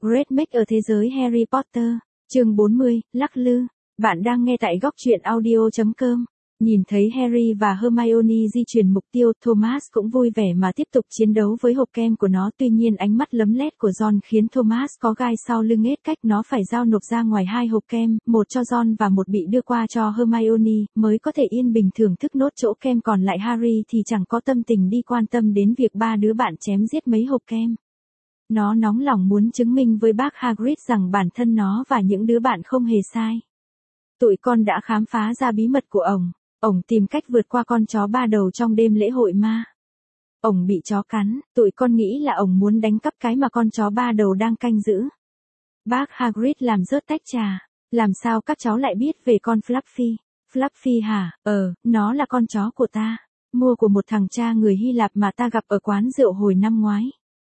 Great Make ở thế giới Harry Potter, chương 40, lắc lư. Bạn đang nghe tại góc truyện audio.com. Nhìn thấy Harry và Hermione di chuyển mục tiêu, Thomas cũng vui vẻ mà tiếp tục chiến đấu với hộp kem của nó. Tuy nhiên ánh mắt lấm lét của Ron khiến Thomas có gai sau lưng hết cách, nó phải giao nộp ra ngoài 2 hộp kem, một cho Ron và một bị đưa qua cho Hermione, mới có thể yên bình thưởng thức nốt chỗ kem. Còn lại Harry thì chẳng có tâm tình đi quan tâm đến việc 3 đứa bạn chém giết mấy hộp kem. Nó nóng lòng muốn chứng minh với bác Hagrid rằng bản thân nó và những đứa bạn không hề sai. Tụi con đã khám phá ra bí mật của ổng. Ổng tìm cách vượt qua con chó 3 đầu trong đêm lễ hội ma. Ổng bị chó cắn, tụi con nghĩ là ổng muốn đánh cắp cái mà con chó 3 đầu đang canh giữ. Bác Hagrid làm rớt tách trà. Làm sao các cháu lại biết về con Fluffy? Fluffy hả? Nó là con chó của ta. Mua của một thằng cha người Hy Lạp mà ta gặp ở quán rượu hồi năm ngoái.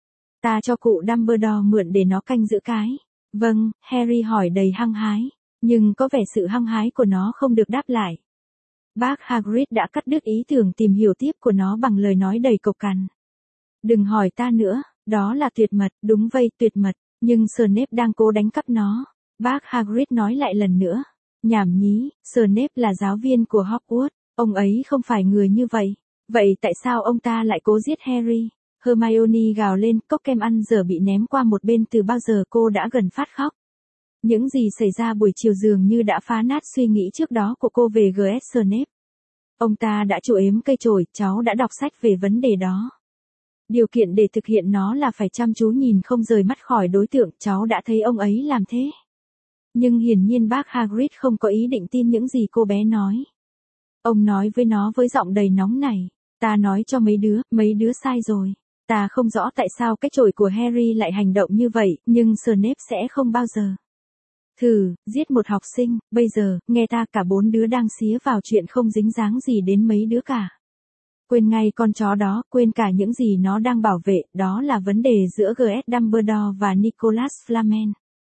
Ta cho cụ Dumbledore mượn để nó canh giữ cái. Vâng, Harry hỏi đầy hăng hái. Nhưng có vẻ sự hăng hái của nó không được đáp lại. Bác Hagrid đã cắt đứt ý tưởng tìm hiểu tiếp của nó bằng lời nói đầy cộc cằn. Đừng hỏi ta nữa, đó là tuyệt mật, đúng vậy, tuyệt mật, nhưng Snape đang cố đánh cắp nó. Bác Hagrid nói lại lần nữa. Nhảm nhí, Snape là giáo viên của Hogwarts, ông ấy không phải người như vậy. Vậy tại sao ông ta lại cố giết Harry? Hermione gào lên, cốc kem ăn dở bị ném qua một bên. Từ bao giờ cô đã gần phát khóc. Những gì xảy ra buổi chiều dường như đã phá nát suy nghĩ trước đó của cô về G.S. Snape. Ông ta đã chủ ếm cây chổi, cháu đã đọc sách về vấn đề đó. Điều kiện để thực hiện nó là phải chăm chú nhìn không rời mắt khỏi đối tượng, cháu đã thấy ông ấy làm thế. Nhưng hiển nhiên bác Hagrid không có ý định tin những gì cô bé nói. Ông nói với nó với giọng đầy nóng nảy, ta nói cho mấy đứa sai rồi. Ta không rõ tại sao cái chổi của Harry lại hành động như vậy, nhưng Snape sẽ không bao giờ giết một học sinh. Bây giờ, nghe ta, cả 4 đứa đang xía vào chuyện không dính dáng gì đến mấy đứa cả. Quên ngay con chó đó, quên cả những gì nó đang bảo vệ, đó là vấn đề giữa G.S. Dumbledore và Nicholas Flamel.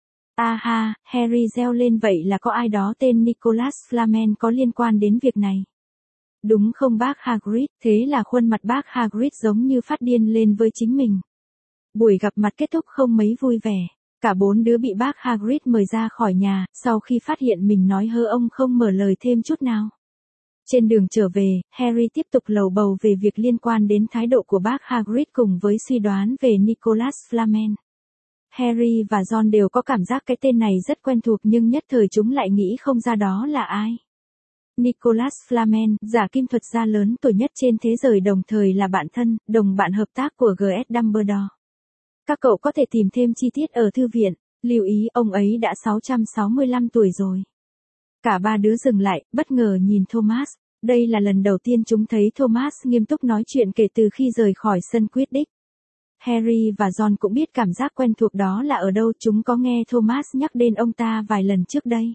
Ha, Harry reo lên, vậy là có ai đó tên Nicholas Flamel có liên quan đến việc này. Đúng không bác Hagrid? Thế là khuôn mặt bác Hagrid giống như phát điên lên với chính mình. Buổi gặp mặt kết thúc không mấy vui vẻ. Cả 4 đứa bị bác Hagrid mời ra khỏi nhà, sau khi phát hiện mình nói hơ ông không mở lời thêm chút nào. Trên đường trở về, Harry tiếp tục lầu bầu về việc liên quan đến thái độ của bác Hagrid cùng với suy đoán về Nicholas Flamel. Harry và Ron đều có cảm giác cái tên này rất quen thuộc, nhưng nhất thời chúng lại nghĩ không ra đó là ai. Nicholas Flamel, giả kim thuật gia lớn tuổi nhất trên thế giới, đồng thời là bạn thân, đồng bạn hợp tác của G.S. Dumbledore. Các cậu có thể tìm thêm chi tiết ở thư viện. Lưu ý, ông ấy đã 665 tuổi rồi. Cả 3 đứa dừng lại, bất ngờ nhìn Thomas. Đây là lần đầu tiên chúng thấy Thomas nghiêm túc nói chuyện kể từ khi rời khỏi sân Quidditch. Harry và Ron cũng biết cảm giác quen thuộc đó là ở đâu, chúng có nghe Thomas nhắc đến ông ta vài lần trước đây.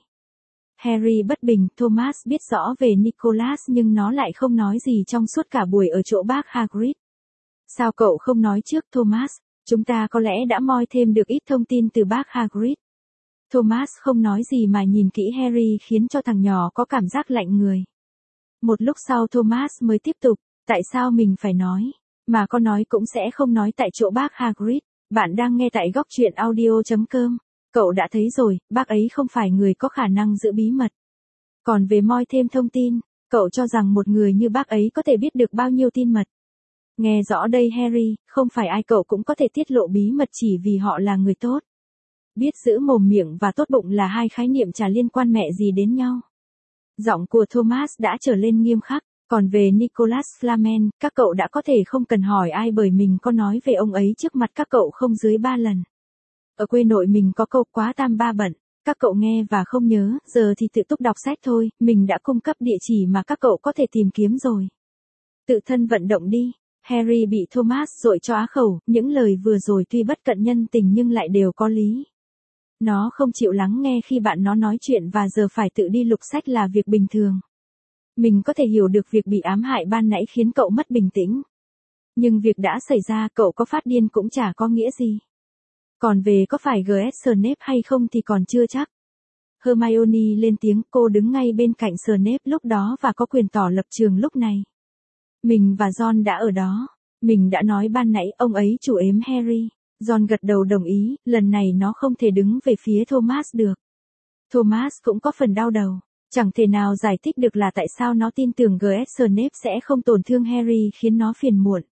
Harry bất bình, Thomas biết rõ về Nicholas nhưng nó lại không nói gì trong suốt cả buổi ở chỗ bác Hagrid. Sao cậu không nói trước Thomas? Chúng ta có lẽ đã moi thêm được ít thông tin từ bác Hagrid. Thomas không nói gì mà nhìn kỹ Harry khiến cho thằng nhỏ có cảm giác lạnh người. Một lúc sau Thomas mới tiếp tục, tại sao mình phải nói? Mà có nói cũng sẽ không nói tại chỗ bác Hagrid. Bạn đang nghe tại góc truyện audio.com. Cậu đã thấy rồi, bác ấy không phải người có khả năng giữ bí mật. Còn về moi thêm thông tin, cậu cho rằng một người như bác ấy có thể biết được bao nhiêu tin mật? Nghe rõ đây Harry, không phải ai cậu cũng có thể tiết lộ bí mật chỉ vì họ là người tốt. Biết giữ mồm miệng và tốt bụng là hai khái niệm chả liên quan mẹ gì đến nhau. Giọng của Thomas đã trở lên nghiêm khắc. Còn về Nicholas Flamel, các cậu đã có thể không cần hỏi ai bởi mình có nói về ông ấy trước mặt các cậu không dưới 3 lần. Ở quê nội mình có câu quá tam ba bận. Các cậu nghe và không nhớ, giờ thì tự túc đọc sách thôi, mình đã cung cấp địa chỉ mà các cậu có thể tìm kiếm rồi. Tự thân vận động đi. Harry bị Thomas dội cho á khẩu, những lời vừa rồi tuy bất cận nhân tình nhưng lại đều có lý. Nó không chịu lắng nghe khi bạn nó nói chuyện và giờ phải tự đi lục sách là việc bình thường. Mình có thể hiểu được việc bị ám hại ban nãy khiến cậu mất bình tĩnh. Nhưng việc đã xảy ra, cậu có phát điên cũng chả có nghĩa gì. Còn về có phải G.S. Snape hay không thì còn chưa chắc. Hermione lên tiếng, cô đứng ngay bên cạnh Snape lúc đó và có quyền tỏ lập trường lúc này. Mình và Ron đã ở đó. Mình đã nói ban nãy ông ấy chủ ếm Harry. John gật đầu đồng ý, lần này nó không thể đứng về phía Thomas được. Thomas cũng có phần đau đầu. Chẳng thể nào giải thích được là tại sao nó tin tưởng G.S. Snape sẽ không tổn thương Harry khiến nó phiền muộn.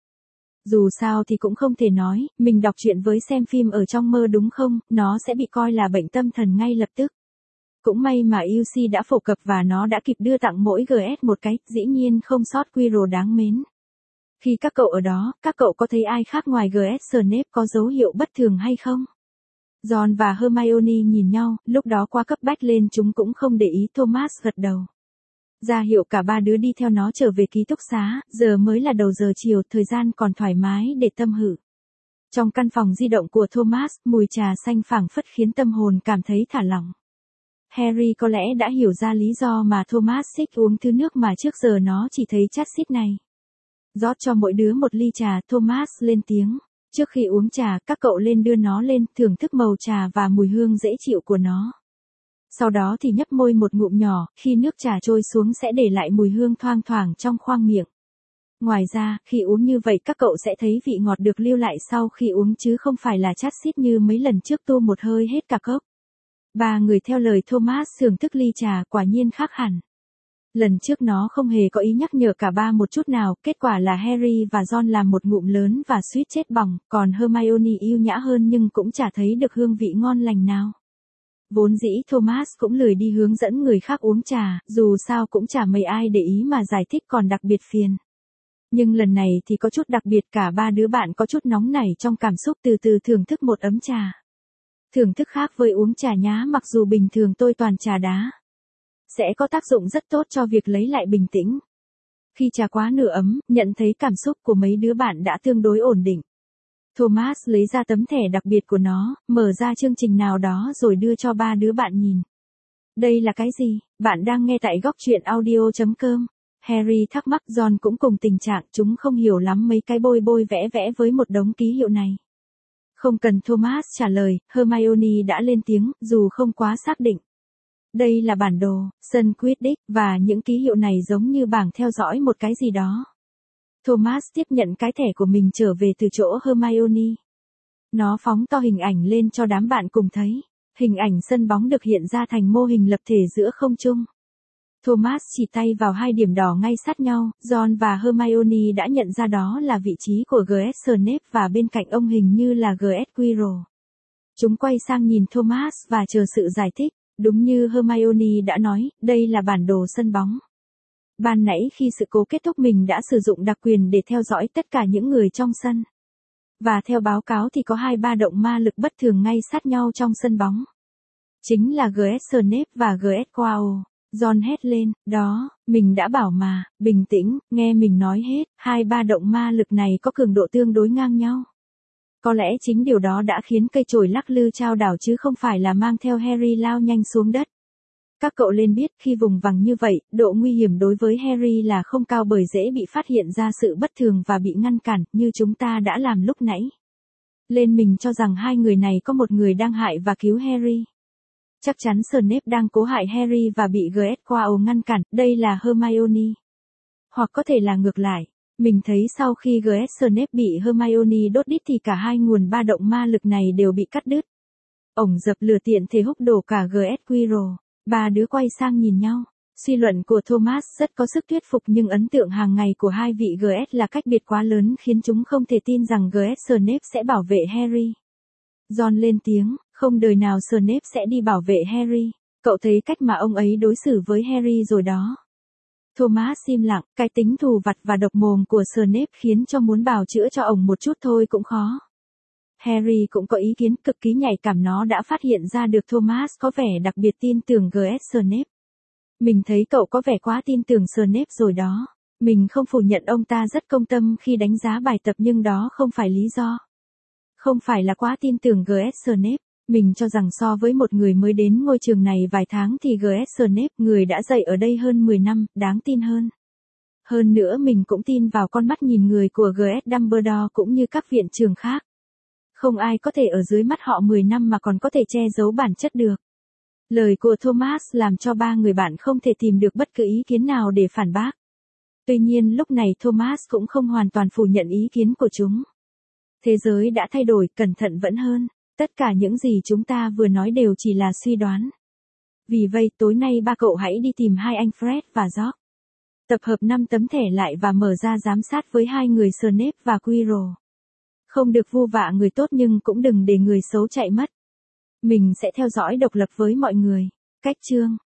Dù sao thì cũng không thể nói, mình đọc truyện với xem phim ở trong mơ đúng không, nó sẽ bị coi là bệnh tâm thần ngay lập tức. Cũng may mà UC đã phổ cập và nó đã kịp đưa tặng mỗi GS một cái, dĩ nhiên không sót Quirrell đáng mến. Khi các cậu ở đó, các cậu có thấy ai khác ngoài GS Snape có dấu hiệu bất thường hay không? Ron và Hermione nhìn nhau, lúc đó qua cấp bách lên chúng cũng không để ý. Thomas gật đầu. Ra hiệu cả ba đứa đi theo nó trở về ký túc xá, giờ mới là đầu giờ chiều, thời gian còn thoải mái để tâm hự. Trong căn phòng di động của Thomas, mùi trà xanh phảng phất khiến tâm hồn cảm thấy thả lỏng. Harry có lẽ đã hiểu ra lý do mà Thomas thích uống thứ nước mà trước giờ nó chỉ thấy chát xít này. Rót cho mỗi đứa một ly trà, Thomas lên tiếng. Trước khi uống trà, các cậu lên đưa nó lên, thưởng thức màu trà và mùi hương dễ chịu của nó. Sau đó thì nhấp môi một ngụm nhỏ, khi nước trà trôi xuống sẽ để lại mùi hương thoang thoảng trong khoang miệng. Ngoài ra, khi uống như vậy các cậu sẽ thấy vị ngọt được lưu lại sau khi uống chứ không phải là chát xít như mấy lần trước tu một hơi hết cả cốc. Ba người theo lời Thomas thưởng thức ly trà, quả nhiên khác hẳn. Lần trước nó không hề có ý nhắc nhở cả ba một chút nào, kết quả là Harry và Ron làm một ngụm lớn và suýt chết bỏng, còn Hermione yêu nhã hơn nhưng cũng chả thấy được hương vị ngon lành nào. Vốn dĩ Thomas cũng lười đi hướng dẫn người khác uống trà, dù sao cũng chả mấy ai để ý mà giải thích còn đặc biệt phiền. Nhưng lần này thì có chút đặc biệt, cả ba đứa bạn có chút nóng nảy trong cảm xúc từ từ thưởng thức một ấm trà. Thưởng thức khác với uống trà nhá, mặc dù bình thường tôi toàn trà đá. Sẽ có tác dụng rất tốt cho việc lấy lại bình tĩnh. Khi trà quá nửa ấm, nhận thấy cảm xúc của mấy đứa bạn đã tương đối ổn định. Thomas lấy ra tấm thẻ đặc biệt của nó, mở ra chương trình nào đó rồi đưa cho ba đứa bạn nhìn. Đây là cái gì? Bạn đang nghe tại góc truyện audio.com. Harry thắc mắc, Ron cũng cùng tình trạng, chúng không hiểu lắm mấy cái bôi bôi vẽ vẽ với một đống ký hiệu này. Không cần Thomas trả lời, Hermione đã lên tiếng, dù không quá xác định. Đây là bản đồ, sân Quidditch, và những ký hiệu này giống như bảng theo dõi một cái gì đó. Thomas tiếp nhận cái thẻ của mình trở về từ chỗ Hermione. Nó phóng to hình ảnh lên cho đám bạn cùng thấy. Hình ảnh sân bóng được hiện ra thành mô hình lập thể giữa không trung. Thomas chỉ tay vào hai điểm đỏ ngay sát nhau, Ron và Hermione đã nhận ra đó là vị trí của G.S. Snape và bên cạnh ông hình như là G.S. Quirrell. Chúng quay sang nhìn Thomas và chờ sự giải thích. Đúng như Hermione đã nói, đây là bản đồ sân bóng. Ban nãy khi sự cố kết thúc mình đã sử dụng đặc quyền để theo dõi tất cả những người trong sân. Và theo báo cáo thì có 2-3 động ma lực bất thường ngay sát nhau trong sân bóng. Chính là G.S. Snape và G.S. Quirrell. Ron hét lên, đó, mình đã bảo mà, bình tĩnh, nghe mình nói hết, 2-3 động ma lực này có cường độ tương đối ngang nhau. Có lẽ chính điều đó đã khiến cây chổi lắc lư chao đảo chứ không phải là mang theo Harry lao nhanh xuống đất. Các cậu nên biết khi vùng vằng như vậy, độ nguy hiểm đối với Harry là không cao bởi dễ bị phát hiện ra sự bất thường và bị ngăn cản, như chúng ta đã làm lúc nãy. Lên mình cho rằng hai người này có một người đang hại và cứu Harry. Chắc chắn Snape đang cố hại Harry và bị G.S. Quirrell ngăn cản, đây là Hermione. Hoặc có thể là ngược lại. Mình thấy sau khi G.S. Snape bị Hermione đốt đít thì cả hai nguồn ba động ma lực này đều bị cắt đứt. Ổng dập lửa tiện thể húc đổ cả G.S. Quirrell. Ba đứa quay sang nhìn nhau. Suy luận của Thomas rất có sức thuyết phục nhưng ấn tượng hàng ngày của hai vị G.S. là cách biệt quá lớn khiến chúng không thể tin rằng G.S. Snape sẽ bảo vệ Harry. Ron lên tiếng, không đời nào Snape sẽ đi bảo vệ Harry. Cậu thấy cách mà ông ấy đối xử với Harry rồi đó. Thomas im lặng, cái tính thù vặt và độc mồm của Snape khiến cho muốn bào chữa cho ổng một chút thôi cũng khó. Harry cũng có ý kiến cực kỳ nhạy cảm, nó đã phát hiện ra được Thomas có vẻ đặc biệt tin tưởng G.S. Snape. Mình thấy cậu có vẻ quá tin tưởng Snape rồi đó. Mình không phủ nhận ông ta rất công tâm khi đánh giá bài tập nhưng đó không phải lý do. Không phải là quá tin tưởng G.S. Snape. Mình cho rằng so với một người mới đến ngôi trường này vài tháng thì G.S. Snape, người đã dạy ở đây hơn 10 năm, đáng tin hơn. Hơn nữa mình cũng tin vào con mắt nhìn người của G.S. Dumbledore cũng như các viện trường khác. Không ai có thể ở dưới mắt họ 10 năm mà còn có thể che giấu bản chất được. Lời của Thomas làm cho ba người bạn không thể tìm được bất cứ ý kiến nào để phản bác. Tuy nhiên lúc này Thomas cũng không hoàn toàn phủ nhận ý kiến của chúng. Thế giới đã thay đổi, cẩn thận vẫn hơn. Tất cả những gì chúng ta vừa nói đều chỉ là suy đoán. Vì vậy tối nay ba cậu hãy đi tìm hai anh Fred và George. Tập hợp 5 tấm thẻ lại và mở ra giám sát với hai người Snape và Quirrell. Không được vu vạ người tốt nhưng cũng đừng để người xấu chạy mất. Mình sẽ theo dõi độc lập với mọi người. Cách chương